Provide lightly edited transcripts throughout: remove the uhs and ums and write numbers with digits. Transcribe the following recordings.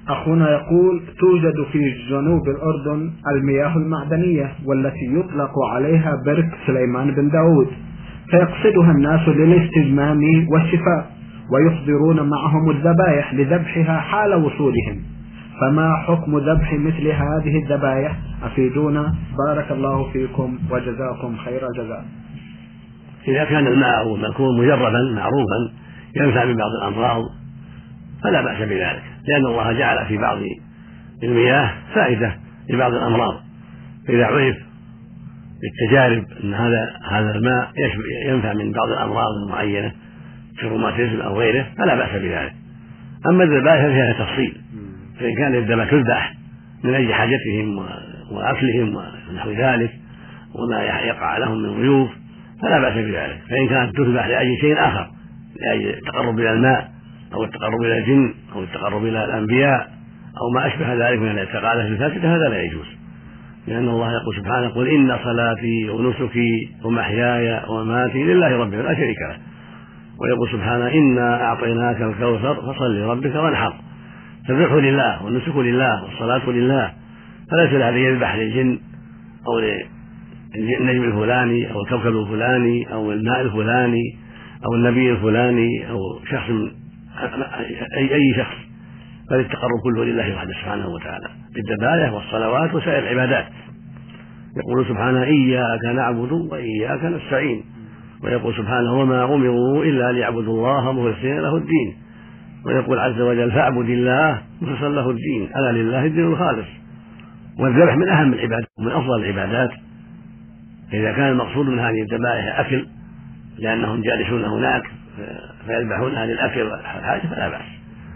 أخونا يقول: توجد في جنوب الأردن المياه المعدنية والتي يطلق عليها برك سليمان بن داود، فيقصدها الناس للاستجمام والشفاء، ويحضرون معهم الذبائح لذبحها حال وصولهم، فما حكم ذبح مثل هذه الذبائح؟ أفيدونا بارك الله فيكم وجزاكم خير الجزاء. إذا كان الماء أو المأكول مجربا معروفا ينفع من بعض الأمراض فلا بأس بذلك، لأن الله جعل في بعض المياه فائدة لبعض الأمراض، فإذا عرف بالتجارب أن هذا الماء ينفع من بعض الأمراض المعينة كالروماتيزم أو غيره فلا بأس بذلك. أما الذبائح فيها تفصيل، فإن كان الذبائح تذبح من أجل حاجتهم وأكلهم ونحو ذلك وما يقع لهم من ضيوف فلا بأس بذلك، فإن كانت تذبح لأجل شيء آخر، لأجل التقرب إلى الماء أو التقرب إلى الجن أو التقرب إلى الأنبياء أو ما أشبه ذلك من الاعتقادات الفاسدة هذا لا يجوز، لأن الله يقول سبحانه: قل إن صلاتي ونسكي ومحياي ومماتي لله رب لا شريك له، ويقول سبحانه: إنا أعطيناك الكوثر فصل لربك وانحر. فالذبح لله والنسك لله والصلاة لله، فليس الذي يذبح للجن أو للنجم الفلاني أو الكوكب الفلاني أو الماء الفلاني أو النبي الفلاني أو شخص أي شخص، بل التقرب كله لله وحده سبحانه وتعالى بالذبائح والصلوات وسائر العبادات. يقول سبحانه: إياك نعبد وإياك نستعين، ويقول سبحانه: وما أمروا إلا ليعبدوا الله مخلصين له الدين، ويقول عز وجل: فاعبد الله مخلصا له الدين ألا لله الدين الخالص. والذبح من أهم العبادات ومن أفضل العبادات، إذا كان المقصود من هذه الذبائح أكل لأنهم جالسون هناك فيذبحونها للأكل والحاجة فلا بأس.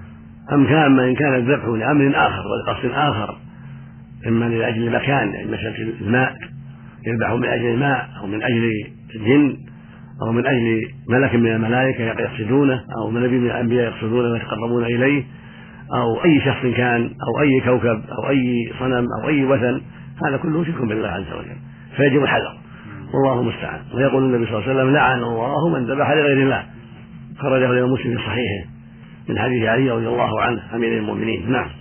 إن كان الذبح لأمر آخر ولقصد آخر، إما لأجل مكان مثل الماء يذبح من أجل الماء أو من أجل الجن أو من أجل ملك من الملائكة يقصدونه أو نبي من الأنبياء يقصدونه ويتقربون إليه أو أي شخص كان أو أي كوكب أو أي صنم أو أي وثن، هذا كله شرك بالله عز وجل، فيجب الحذر والله المستعان. ويقول النبي صلى الله عليه وسلم: لعن الله من ذبح لغير الله، خرجه الإمام مسلم في صحيحه من حديث علي رضي الله عنه أمير المؤمنين. نعم.